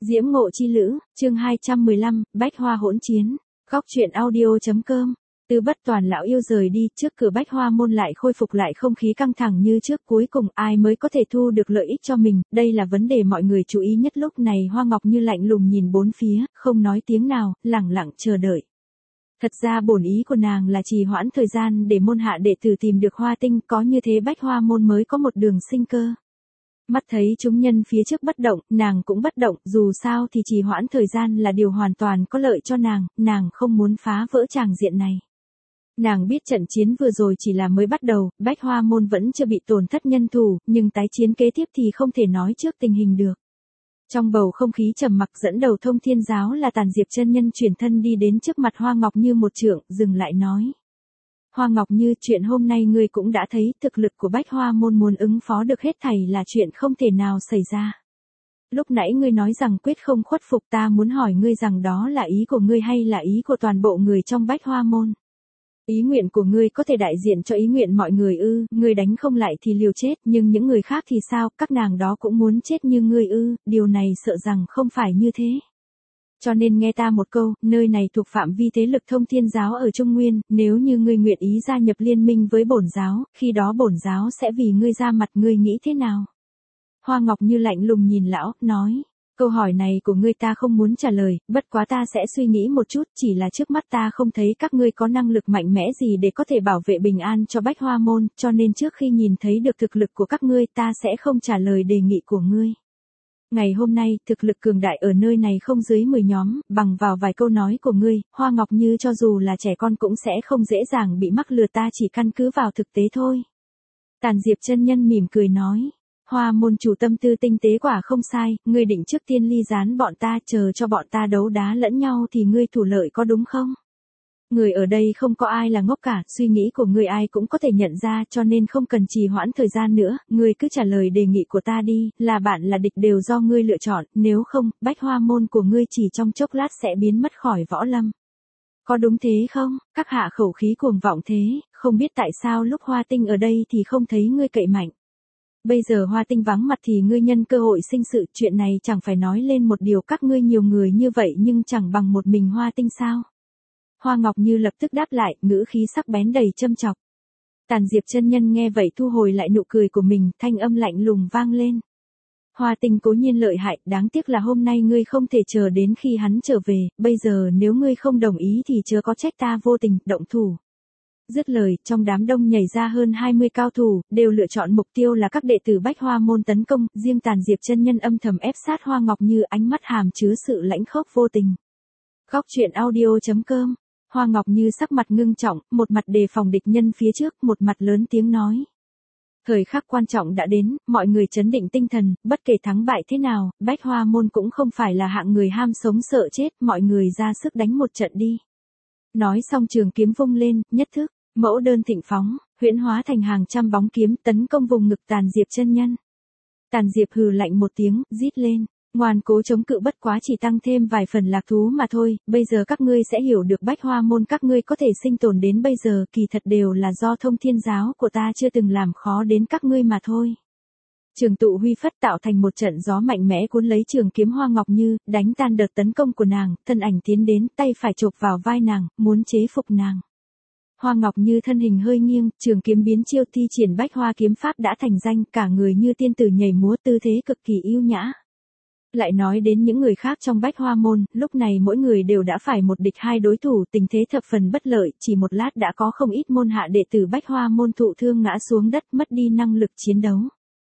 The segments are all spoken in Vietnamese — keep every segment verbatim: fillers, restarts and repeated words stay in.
Diễm Ngộ Chi Lữ, chương hai trăm mười lăm, Bách Hoa hỗn chiến. Góc truyện audio.com. Từ Bất Toàn lão yêu rời đi, trước cửa Bách Hoa môn lại khôi phục lại không khí căng thẳng như trước, cuối cùng ai mới có thể thu được lợi ích cho mình, đây là vấn đề mọi người chú ý nhất. Lúc này Hoa Ngọc Như lạnh lùng nhìn bốn phía, không nói tiếng nào, lẳng lặng chờ đợi. Thật ra bổn ý của nàng là trì hoãn thời gian để môn hạ đệ tử tìm được Hoa Tinh, có như thế Bách Hoa môn mới có một đường sinh cơ. Mắt thấy chúng nhân phía trước bất động, nàng cũng bất động, dù sao thì trì hoãn thời gian là điều hoàn toàn có lợi cho nàng, nàng không muốn phá vỡ tràng diện này. Nàng biết trận chiến vừa rồi chỉ là mới bắt đầu, Bách Hoa môn vẫn chưa bị tổn thất nhân thủ, nhưng tái chiến kế tiếp thì không thể nói trước tình hình được. Trong bầu không khí trầm mặc, dẫn đầu Thông Thiên giáo là Tàn Diệp chân nhân chuyển thân đi đến trước mặt Hoa Ngọc Như một trượng, dừng lại nói. Hoa Ngọc Như, chuyện hôm nay ngươi cũng đã thấy, thực lực của Bách Hoa môn muốn ứng phó được hết thảy là chuyện không thể nào xảy ra. Lúc nãy ngươi nói rằng quyết không khuất phục, ta muốn hỏi ngươi rằng đó là ý của ngươi hay là ý của toàn bộ người trong Bách Hoa môn? Ý nguyện của ngươi có thể đại diện cho ý nguyện mọi người ư? Ngươi đánh không lại thì liều chết, nhưng những người khác thì sao, các nàng đó cũng muốn chết như ngươi ư? Điều này sợ rằng không phải như thế. Cho nên nghe ta một câu, nơi này thuộc phạm vi thế lực Thông Thiên giáo ở Trung Nguyên, nếu như ngươi nguyện ý gia nhập liên minh với bổn giáo, khi đó bổn giáo sẽ vì ngươi ra mặt, ngươi nghĩ thế nào? Hoa Ngọc Như lạnh lùng nhìn lão, nói, câu hỏi này của ngươi ta không muốn trả lời, bất quá ta sẽ suy nghĩ một chút, chỉ là trước mắt ta không thấy các ngươi có năng lực mạnh mẽ gì để có thể bảo vệ bình an cho Bách Hoa môn, cho nên trước khi nhìn thấy được thực lực của các ngươi ta sẽ không trả lời đề nghị của ngươi. Ngày hôm nay, thực lực cường đại ở nơi này không dưới mười nhóm, bằng vào vài câu nói của ngươi, Hoa Ngọc Như cho dù là trẻ con cũng sẽ không dễ dàng bị mắc lừa, ta chỉ căn cứ vào thực tế thôi. Tàn Diệp chân nhân mỉm cười nói, Hoa môn chủ tâm tư tinh tế quả không sai, ngươi định trước tiên ly gián bọn ta, chờ cho bọn ta đấu đá lẫn nhau thì ngươi thủ lợi có đúng không? Người ở đây không có ai là ngốc cả, suy nghĩ của ngươi ai cũng có thể nhận ra, cho nên không cần trì hoãn thời gian nữa, ngươi cứ trả lời đề nghị của ta đi, là bạn là địch đều do ngươi lựa chọn, nếu không, Bách Hoa môn của ngươi chỉ trong chốc lát sẽ biến mất khỏi võ lâm. Có đúng thế không? Các hạ khẩu khí cuồng vọng thế, không biết tại sao lúc Hoa Tinh ở đây thì không thấy ngươi cậy mạnh. Bây giờ Hoa Tinh vắng mặt thì ngươi nhân cơ hội sinh sự, chuyện này chẳng phải nói lên một điều, các ngươi nhiều người như vậy nhưng chẳng bằng một mình Hoa Tinh sao? Hoa Ngọc Như lập tức đáp lại, ngữ khí sắc bén đầy châm chọc. Tàn Diệp chân nhân nghe vậy thu hồi lại nụ cười của mình, thanh âm lạnh lùng vang lên. Hoa Tinh cố nhiên lợi hại, đáng tiếc là hôm nay ngươi không thể chờ đến khi hắn trở về, bây giờ nếu ngươi không đồng ý thì chớ có trách ta vô tình, động thủ. Dứt lời, trong đám đông nhảy ra hơn hai mươi cao thủ, đều lựa chọn mục tiêu là các đệ tử Bách Hoa môn tấn công, riêng Tàn Diệp chân nhân âm thầm ép sát Hoa Ngọc Như, ánh mắt hàm chứa sự lãnh khốc vô tình. Góc truyện audio.com. Hoa Ngọc Như sắc mặt ngưng trọng, một mặt đề phòng địch nhân phía trước, một mặt lớn tiếng nói. Thời khắc quan trọng đã đến, mọi người trấn định tinh thần, bất kể thắng bại thế nào, Bách Hoa môn cũng không phải là hạng người ham sống sợ chết, mọi người ra sức đánh một trận đi. Nói xong trường kiếm vung lên, nhất thức, mẫu đơn thịnh phóng, huyễn hóa thành hàng trăm bóng kiếm tấn công vùng ngực Tàn Diệp chân nhân. Tàn Diệp hừ lạnh một tiếng, rít lên. Ngoan cố chống cự bất quá chỉ tăng thêm vài phần lạc thú mà thôi, bây giờ các ngươi sẽ hiểu được Bách Hoa môn các ngươi có thể sinh tồn đến bây giờ kỳ thật đều là do Thông Thiên giáo của ta chưa từng làm khó đến các ngươi mà thôi. Trường tụ huy phất tạo thành một trận gió mạnh mẽ cuốn lấy trường kiếm Hoa Ngọc Như, đánh tan đợt tấn công của nàng, thân ảnh tiến đến, tay phải chộp vào vai nàng, muốn chế phục nàng. Hoa Ngọc Như thân hình hơi nghiêng, trường kiếm biến chiêu thi triển Bách Hoa kiếm pháp đã thành danh, cả người như tiên tử nhảy múa, tư thế cực kỳ yêu nhã. Lại nói đến những người khác trong Bách Hoa môn, lúc này mỗi người đều đã phải một địch hai đối thủ, tình thế thập phần bất lợi, chỉ một lát đã có không ít môn hạ đệ tử Bách Hoa môn thụ thương ngã xuống đất, mất đi năng lực chiến đấu.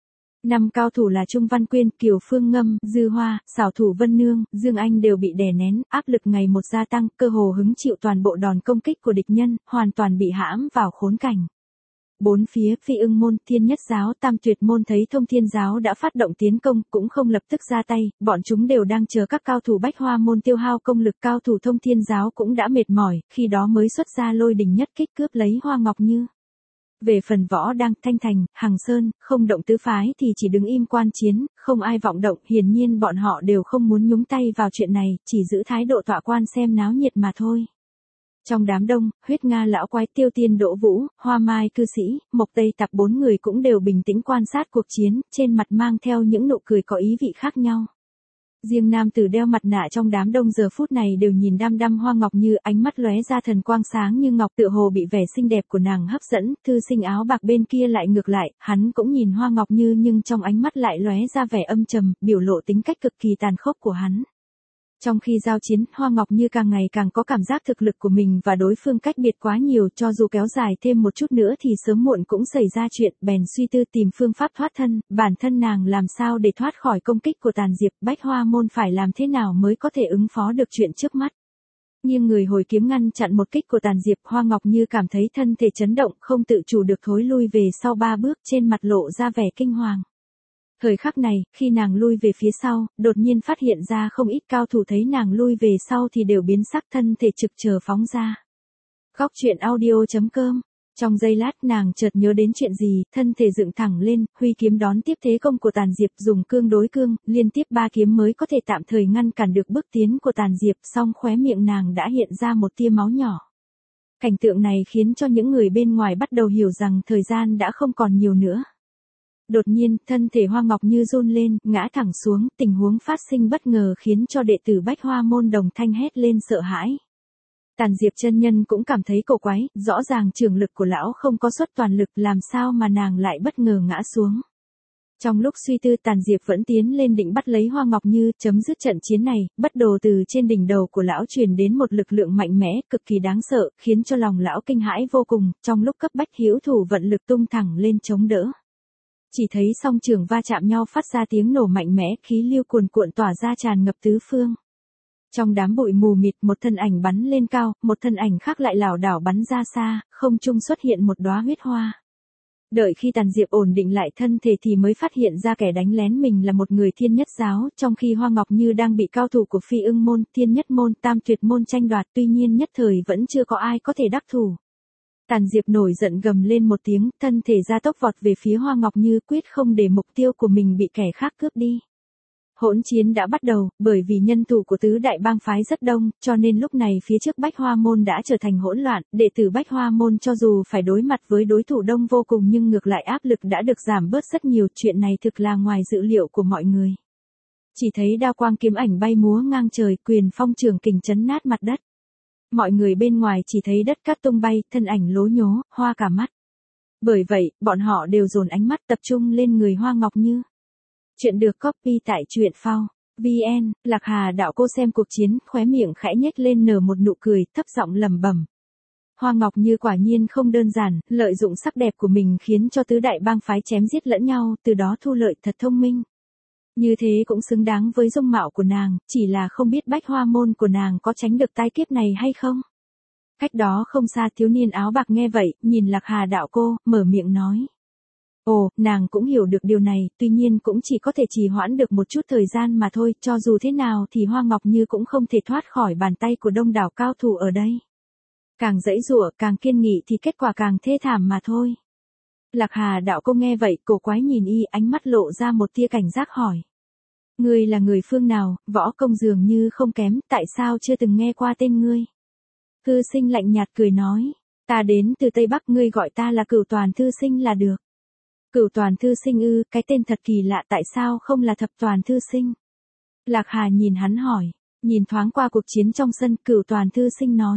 Năm cao thủ là Trung Văn Quyên, Kiều Phương Ngâm, Dư Hoa, xảo thủ Vân Nương, Dương Anh đều bị đè nén, áp lực ngày một gia tăng, cơ hồ hứng chịu toàn bộ đòn công kích của địch nhân, hoàn toàn bị hãm vào khốn cảnh. Bốn phía, Phi Ưng môn, Thiên Nhất giáo, Tam Tuyệt môn thấy Thông Thiên giáo đã phát động tiến công, cũng không lập tức ra tay, bọn chúng đều đang chờ các cao thủ Bách Hoa môn tiêu hao công lực, cao thủ Thông Thiên giáo cũng đã mệt mỏi, khi đó mới xuất ra lôi đình nhất kích cướp lấy Hoa Ngọc Như. Về phần Võ Đăng, Thanh Thành, Hằng Sơn, không động tứ phái thì chỉ đứng im quan chiến, không ai vọng động, hiển nhiên bọn họ đều không muốn nhúng tay vào chuyện này, chỉ giữ thái độ tọa quan xem náo nhiệt mà thôi. Trong đám đông, Huyết Nga lão quái, Tiêu Tiên Đỗ Vũ, Hoa Mai cư sĩ, Mộc Tây Tạp bốn người cũng đều bình tĩnh quan sát cuộc chiến, trên mặt mang theo những nụ cười có ý vị khác nhau. Riêng nam tử đeo mặt nạ trong đám đông giờ phút này đều nhìn đăm đăm Hoa Ngọc Như, ánh mắt lóe ra thần quang sáng như ngọc, tựa hồ bị vẻ xinh đẹp của nàng hấp dẫn. Thư sinh áo bạc bên kia lại ngược lại, hắn cũng nhìn Hoa Ngọc Như nhưng trong ánh mắt lại lóe ra vẻ âm trầm, biểu lộ tính cách cực kỳ tàn khốc của hắn. Trong khi giao chiến, Hoa Ngọc Như càng ngày càng có cảm giác thực lực của mình và đối phương cách biệt quá nhiều, cho dù kéo dài thêm một chút nữa thì sớm muộn cũng xảy ra chuyện, bèn suy tư tìm phương pháp thoát thân, bản thân nàng làm sao để thoát khỏi công kích của Tàn Diệp, Bách Hoa Môn phải làm thế nào mới có thể ứng phó được chuyện trước mắt. Nhưng người hồi kiếm ngăn chặn một kích của Tàn Diệp, Hoa Ngọc Như cảm thấy thân thể chấn động, không tự chủ được thối lui về sau ba bước, trên mặt lộ ra vẻ kinh hoàng. Thời khắc này, khi nàng lui về phía sau, đột nhiên phát hiện ra không ít cao thủ thấy nàng lui về sau thì đều biến sắc, thân thể trực chờ phóng ra. Góc truyện audio chấm com. Trong giây lát nàng chợt nhớ đến chuyện gì, thân thể dựng thẳng lên, huy kiếm đón tiếp thế công của Tàn Diệp, dùng cương đối cương, liên tiếp ba kiếm mới có thể tạm thời ngăn cản được bước tiến của Tàn Diệp, song khóe miệng nàng đã hiện ra một tia máu nhỏ. Cảnh tượng này khiến cho những người bên ngoài bắt đầu hiểu rằng thời gian đã không còn nhiều nữa. Đột nhiên, thân thể Hoa Ngọc Như run lên, ngã thẳng xuống, tình huống phát sinh bất ngờ khiến cho đệ tử Bách Hoa Môn đồng thanh hét lên sợ hãi. Tàn Diệp chân nhân cũng cảm thấy cổ quái, rõ ràng trường lực của lão không có xuất toàn lực, làm sao mà nàng lại bất ngờ ngã xuống. Trong lúc suy tư, Tàn Diệp vẫn tiến lên định bắt lấy Hoa Ngọc Như, chấm dứt trận chiến này, bất đồ từ trên đỉnh đầu của lão truyền đến một lực lượng mạnh mẽ, cực kỳ đáng sợ, khiến cho lòng lão kinh hãi vô cùng, trong lúc cấp bách hữu thủ vận lực tung thẳng lên chống đỡ. Chỉ thấy song trường va chạm nhau phát ra tiếng nổ mạnh mẽ, khí lưu cuồn cuộn tỏa ra tràn ngập tứ phương. Trong đám bụi mù mịt, một thân ảnh bắn lên cao, một thân ảnh khác lại lảo đảo bắn ra xa, không trung xuất hiện một đóa huyết hoa. Đợi khi Tàn Diệp ổn định lại thân thể thì mới phát hiện ra kẻ đánh lén mình là một người Thiên Nhất giáo, trong khi Hoa Ngọc Như đang bị cao thủ của Phi Ưng môn, Thiên Nhất môn, Tam Tuyệt môn tranh đoạt, tuy nhiên nhất thời vẫn chưa có ai có thể đắc thủ. Tàn Diệp nổi giận gầm lên một tiếng, thân thể ra tốc vọt về phía Hoa Ngọc Như, quyết không để mục tiêu của mình bị kẻ khác cướp đi. Hỗn chiến đã bắt đầu, bởi vì nhân thủ của tứ đại bang phái rất đông, cho nên lúc này phía trước Bách Hoa Môn đã trở thành hỗn loạn, đệ tử Bách Hoa Môn cho dù phải đối mặt với đối thủ đông vô cùng nhưng ngược lại áp lực đã được giảm bớt rất nhiều, chuyện này thực là ngoài dự liệu của mọi người. Chỉ thấy đao quang kiếm ảnh bay múa ngang trời, quyền phong trường kình chấn nát mặt đất. Mọi người bên ngoài chỉ thấy đất cát tung bay, thân ảnh lố nhố, hoa cả mắt. Bởi vậy, bọn họ đều dồn ánh mắt tập trung lên người Hoa Ngọc Như. Chuyện được copy tại truyện phao chấm vn. Lạc Hà đạo cô xem cuộc chiến, khóe miệng khẽ nhếch lên nở một nụ cười, thấp giọng lẩm bẩm. Hoa Ngọc Như quả nhiên không đơn giản, lợi dụng sắc đẹp của mình khiến cho tứ đại bang phái chém giết lẫn nhau, từ đó thu lợi, thật thông minh. Như thế cũng xứng đáng với dung mạo của nàng, chỉ là không biết Bách Hoa Môn của nàng có tránh được tai kiếp này hay không. Cách đó không xa, thiếu niên áo bạc nghe vậy, nhìn Lạc Hà đạo cô, mở miệng nói. Ồ, nàng cũng hiểu được điều này, tuy nhiên cũng chỉ có thể trì hoãn được một chút thời gian mà thôi, cho dù thế nào thì Hoa Ngọc Như cũng không thể thoát khỏi bàn tay của đông đảo cao thủ ở đây. Càng giãy giụa, càng kiên nghị thì kết quả càng thê thảm mà thôi. Lạc Hà đạo cô nghe vậy, cổ quái nhìn y, ánh mắt lộ ra một tia cảnh giác hỏi. Ngươi là người phương nào, võ công dường như không kém, tại sao chưa từng nghe qua tên ngươi? Thư sinh lạnh nhạt cười nói, ta đến từ Tây Bắc, ngươi gọi ta là Cửu Toàn Thư Sinh là được. Cửu Toàn Thư Sinh ư, cái tên thật kỳ lạ, tại sao không là Thập Toàn Thư Sinh? Lạc Hà nhìn hắn hỏi, nhìn thoáng qua cuộc chiến trong sân, Cửu Toàn Thư Sinh nói.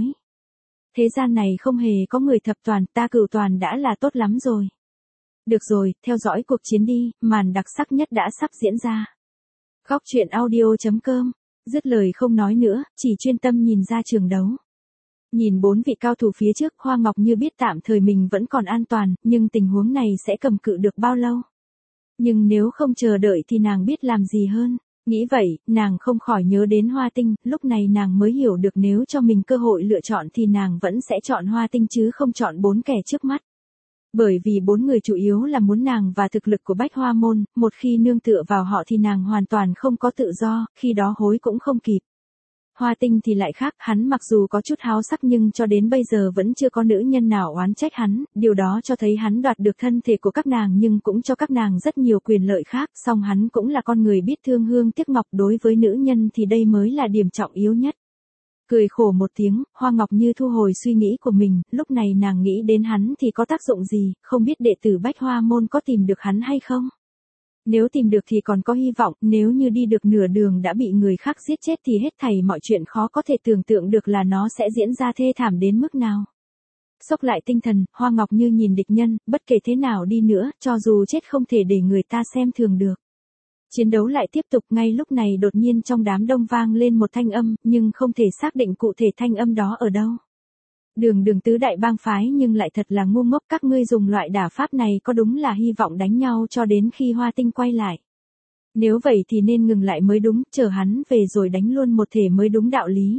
Thế gian này không hề có người thập toàn, ta Cửu Toàn đã là tốt lắm rồi. Được rồi, theo dõi cuộc chiến đi, màn đặc sắc nhất đã sắp diễn ra. Góc truyện audio chấm com. Dứt lời không nói nữa, chỉ chuyên tâm nhìn ra trường đấu. Nhìn bốn vị cao thủ phía trước, Hoa Ngọc Như biết tạm thời mình vẫn còn an toàn, nhưng tình huống này sẽ cầm cự được bao lâu? Nhưng nếu không chờ đợi thì nàng biết làm gì hơn. Nghĩ vậy, nàng không khỏi nhớ đến Hoa Tinh, lúc này nàng mới hiểu được nếu cho mình cơ hội lựa chọn thì nàng vẫn sẽ chọn Hoa Tinh chứ không chọn bốn kẻ trước mắt. Bởi vì bốn người chủ yếu là muốn nàng và thực lực của Bách Hoa Môn, một khi nương tựa vào họ thì nàng hoàn toàn không có tự do, khi đó hối cũng không kịp. Hoa Tinh thì lại khác, hắn mặc dù có chút háo sắc nhưng cho đến bây giờ vẫn chưa có nữ nhân nào oán trách hắn, điều đó cho thấy hắn đoạt được thân thể của các nàng nhưng cũng cho các nàng rất nhiều quyền lợi khác, song hắn cũng là con người biết thương hương tiếc ngọc, đối với nữ nhân thì đây mới là điểm trọng yếu nhất. Cười khổ một tiếng, Hoa Ngọc Như thu hồi suy nghĩ của mình, lúc này nàng nghĩ đến hắn thì có tác dụng gì, không biết đệ tử Bách Hoa Môn có tìm được hắn hay không? Nếu tìm được thì còn có hy vọng, nếu như đi được nửa đường đã bị người khác giết chết thì hết thảy mọi chuyện khó có thể tưởng tượng được là nó sẽ diễn ra thê thảm đến mức nào. Xốc lại tinh thần, Hoa Ngọc Như nhìn địch nhân, bất kể thế nào đi nữa, cho dù chết không thể để người ta xem thường được. Chiến đấu lại tiếp tục, ngay lúc này đột nhiên trong đám đông vang lên một thanh âm, nhưng không thể xác định cụ thể thanh âm đó ở đâu. Đường đường tứ đại bang phái nhưng lại thật là ngu ngốc, các ngươi dùng loại đả pháp này có đúng là hy vọng đánh nhau cho đến khi Hoa Tinh quay lại. Nếu vậy thì nên ngừng lại mới đúng, chờ hắn về rồi đánh luôn một thể mới đúng đạo lý.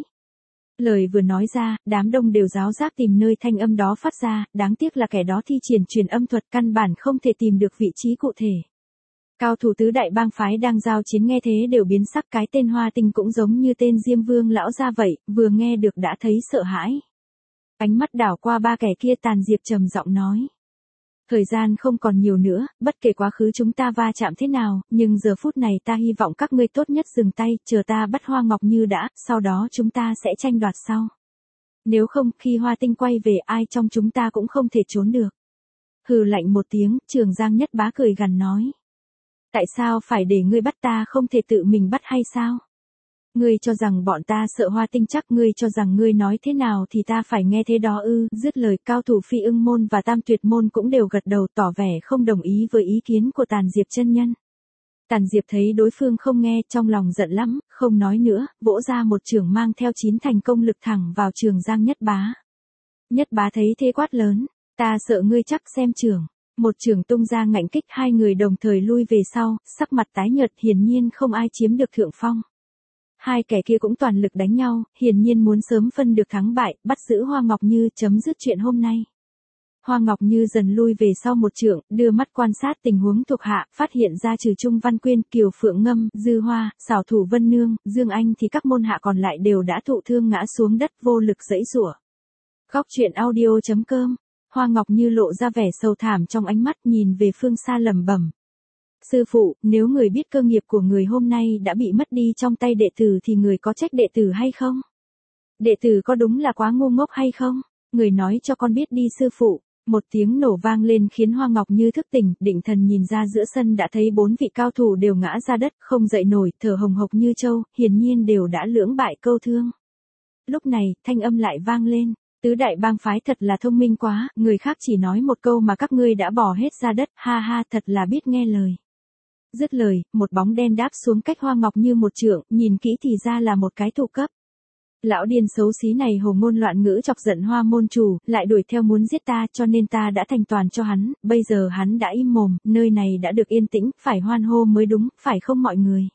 Lời vừa nói ra, đám đông đều ráo rác tìm nơi thanh âm đó phát ra, đáng tiếc là kẻ đó thi triển truyền âm thuật căn bản không thể tìm được vị trí cụ thể. Cao thủ tứ đại bang phái đang giao chiến nghe thế đều biến sắc, cái tên Hoa Tinh cũng giống như tên Diêm Vương lão ra vậy, vừa nghe được đã thấy sợ hãi. Ánh mắt đảo qua ba kẻ kia, Tàn Diệp trầm giọng nói. Thời gian không còn nhiều nữa, bất kể quá khứ chúng ta va chạm thế nào, nhưng giờ phút này ta hy vọng các ngươi tốt nhất dừng tay, chờ ta bắt Hoa Ngọc Như đã, sau đó chúng ta sẽ tranh đoạt sau. Nếu không, khi Hoa Tinh quay về ai trong chúng ta cũng không thể trốn được. Hừ lạnh một tiếng, Trường Giang Nhất Bá cười gằn nói. Tại sao phải để ngươi bắt, ta không thể tự mình bắt hay sao? Ngươi cho rằng bọn ta sợ Hoa Tinh chắc, ngươi cho rằng ngươi nói thế nào thì ta phải nghe thế đó ư? Dứt lời, cao thủ Phi Ưng môn và Tam Tuyệt môn cũng đều gật đầu tỏ vẻ không đồng ý với ý kiến của Tàn Diệp chân nhân. Tàn Diệp thấy đối phương không nghe, trong lòng giận lắm, không nói nữa, vỗ ra một chưởng mang theo chín thành công lực thẳng vào Trường Giang Nhất Bá. Nhất Bá thấy thế quát lớn, ta sợ ngươi chắc, xem chưởng. Một chưởng tung ra ngạnh kích, hai người đồng thời lui về sau, sắc mặt tái nhợt, hiển nhiên không ai chiếm được thượng phong. Hai kẻ kia cũng toàn lực đánh nhau, hiển nhiên muốn sớm phân được thắng bại, bắt giữ Hoa Ngọc Như, chấm dứt chuyện hôm nay. Hoa Ngọc Như dần lui về sau một trượng, đưa mắt quan sát tình huống thuộc hạ, phát hiện ra trừ Trung Văn Quyên, Kiều Phượng Ngâm, Dư Hoa, xảo thủ Vân Nương, Dương Anh thì các môn hạ còn lại đều đã thụ thương ngã xuống đất vô lực giãy giụa. Góc truyện audio chấm com. Hoa Ngọc Như lộ ra vẻ sầu thảm trong ánh mắt, nhìn về phương xa lẩm bẩm. Sư phụ, nếu người biết cơ nghiệp của người hôm nay đã bị mất đi trong tay đệ tử thì người có trách đệ tử hay không? Đệ tử có đúng là quá ngu ngốc hay không? Người nói cho con biết đi sư phụ. Một tiếng nổ vang lên khiến Hoa Ngọc Như thức tỉnh, định thần nhìn ra giữa sân đã thấy bốn vị cao thủ đều ngã ra đất, không dậy nổi, thở hồng hộc như trâu, hiển nhiên đều đã lưỡng bại câu thương. Lúc này, thanh âm lại vang lên. Tứ đại bang phái thật là thông minh quá, người khác chỉ nói một câu mà các ngươi đã bỏ hết ra đất, ha ha, thật là biết nghe lời. Dứt lời, một bóng đen đáp xuống cách Hoa Ngọc Như một trượng, nhìn kỹ thì ra là một cái thủ cấp. Lão điên xấu xí này hồ ngôn loạn ngữ chọc giận Hoa môn chủ, lại đuổi theo muốn giết ta, cho nên ta đã thành toàn cho hắn, bây giờ hắn đã im mồm, nơi này đã được yên tĩnh, phải hoan hô mới đúng, phải không mọi người?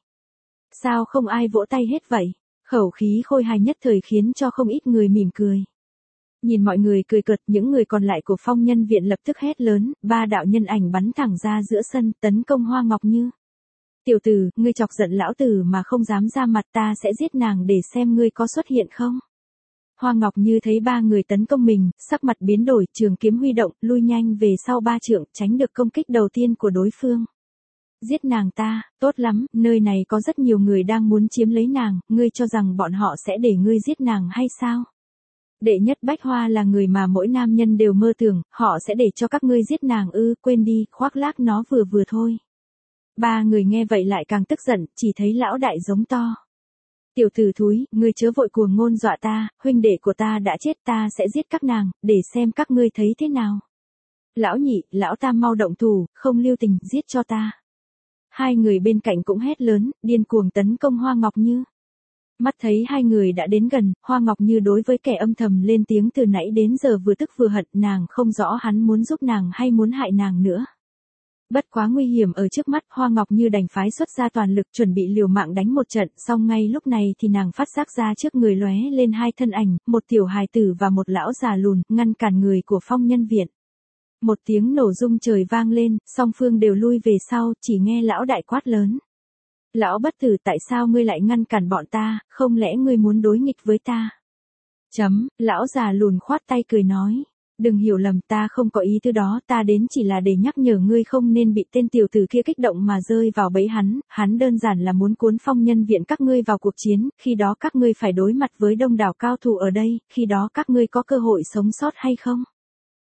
Sao không ai vỗ tay hết vậy? Khẩu khí khôi hài nhất thời khiến cho không ít người mỉm cười. Nhìn mọi người cười cợt, những người còn lại của Phong Nhân viện lập tức hét lớn, ba đạo nhân ảnh bắn thẳng ra giữa sân, tấn công Hoa Ngọc Như. Tiểu tử, ngươi chọc giận lão tử mà không dám ra mặt, ta sẽ giết nàng để xem ngươi có xuất hiện không. Hoa Ngọc Như thấy ba người tấn công mình, sắc mặt biến đổi, trường kiếm huy động, lui nhanh về sau ba trượng, tránh được công kích đầu tiên của đối phương. Giết nàng ta, tốt lắm, nơi này có rất nhiều người đang muốn chiếm lấy nàng, ngươi cho rằng bọn họ sẽ để ngươi giết nàng hay sao? Đệ nhất Bách Hoa là người mà mỗi nam nhân đều mơ tưởng, họ sẽ để cho các ngươi giết nàng ư, quên đi, khoác lác nó vừa vừa thôi. Ba người nghe vậy lại càng tức giận, chỉ thấy lão đại giống to. Tiểu tử thúi, ngươi chớ vội cuồng ngôn dọa ta, huynh đệ của ta đã chết, ta sẽ giết các nàng, để xem các ngươi thấy thế nào. Lão nhị, lão tam mau động thủ, không lưu tình, giết cho ta. Hai người bên cạnh cũng hét lớn, điên cuồng tấn công Hoa Ngọc Như. Mắt thấy hai người đã đến gần, Hoa Ngọc Như đối với kẻ âm thầm lên tiếng từ nãy đến giờ vừa tức vừa hận, nàng không rõ hắn muốn giúp nàng hay muốn hại nàng nữa. Bất quá nguy hiểm ở trước mắt, Hoa Ngọc Như đành phái xuất ra toàn lực chuẩn bị liều mạng đánh một trận, song ngay lúc này thì nàng phát giác ra trước người lóe lên hai thân ảnh, một tiểu hài tử và một lão già lùn, ngăn cản người của Phong Nhân viện. Một tiếng nổ rung trời vang lên, song phương đều lui về sau, chỉ nghe lão đại quát lớn. Lão bất tử, tại sao ngươi lại ngăn cản bọn ta, không lẽ ngươi muốn đối nghịch với ta? Chấm, lão già lùn khoát tay cười nói. Đừng hiểu lầm, ta không có ý tư đó, ta đến chỉ là để nhắc nhở ngươi không nên bị tên tiểu tử kia kích động mà rơi vào bẫy hắn, hắn đơn giản là muốn cuốn Phong Nhân viện các ngươi vào cuộc chiến, khi đó các ngươi phải đối mặt với đông đảo cao thủ ở đây, khi đó các ngươi có cơ hội sống sót hay không?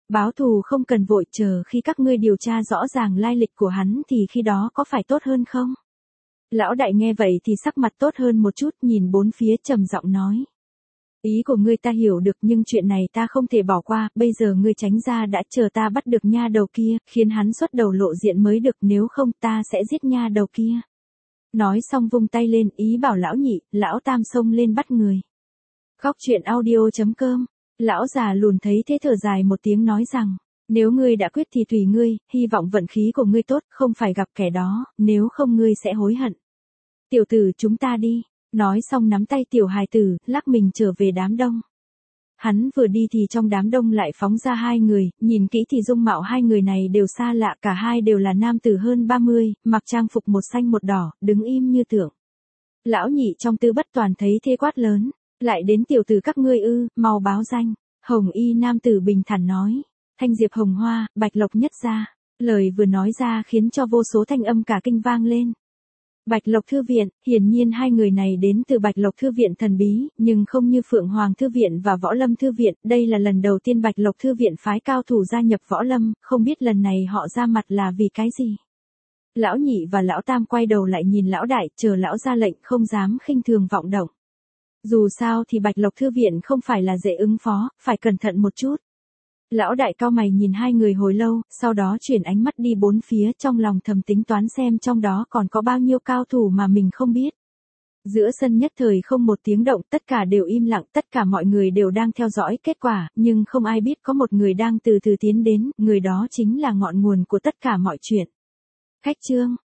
Báo thù không cần vội, chờ khi các ngươi điều tra rõ ràng lai lịch của hắn thì khi đó có phải tốt hơn không? Lão đại nghe vậy thì sắc mặt tốt hơn một chút, nhìn bốn phía trầm giọng nói. Ý của ngươi ta hiểu được, nhưng chuyện này ta không thể bỏ qua, bây giờ ngươi tránh ra đã, chờ ta bắt được nha đầu kia, khiến hắn xuất đầu lộ diện mới được, nếu không ta sẽ giết nha đầu kia. Nói xong vung tay lên, ý bảo lão nhị, lão tam xông lên bắt người. Góc truyện audio chấm com. Lão già lùn thấy thế thở dài một tiếng nói rằng, nếu ngươi đã quyết thì tùy ngươi, hy vọng vận khí của ngươi tốt, không phải gặp kẻ đó, nếu không ngươi sẽ hối hận. Tiểu tử, chúng ta đi. Nói xong nắm tay tiểu hài tử, lắc mình trở về đám đông. Hắn vừa đi thì trong đám đông lại phóng ra hai người, nhìn kỹ thì dung mạo hai người này đều xa lạ, cả hai đều là nam tử hơn ba mươi, mặc trang phục một xanh một đỏ, đứng im như tượng. Lão nhị trong Tư Bất Toàn thấy thế quát lớn, lại đến tiểu tử các ngươi ư, mau báo danh. Hồng y nam tử bình thản nói, Thanh Diệp Hồng Hoa, Bạch Lộc Nhất Gia. Lời vừa nói ra khiến cho vô số thanh âm cả kinh vang lên. Bạch Lộc Thư Viện, hiển nhiên hai người này đến từ Bạch Lộc Thư Viện thần bí, nhưng không như Phượng Hoàng Thư Viện và Võ Lâm Thư Viện, đây là lần đầu tiên Bạch Lộc Thư Viện phái cao thủ gia nhập Võ Lâm, không biết lần này họ ra mặt là vì cái gì. Lão nhị và lão tam quay đầu lại nhìn lão đại, chờ lão ra lệnh, không dám khinh thường vọng động. Dù sao thì Bạch Lộc Thư Viện không phải là dễ ứng phó, phải cẩn thận một chút. Lão đại cao mày nhìn hai người hồi lâu, sau đó chuyển ánh mắt đi bốn phía, trong lòng thầm tính toán xem trong đó còn có bao nhiêu cao thủ mà mình không biết. Giữa sân nhất thời không một tiếng động, tất cả đều im lặng, tất cả mọi người đều đang theo dõi kết quả, nhưng không ai biết có một người đang từ từ tiến đến, người đó chính là ngọn nguồn của tất cả mọi chuyện. Khách trương,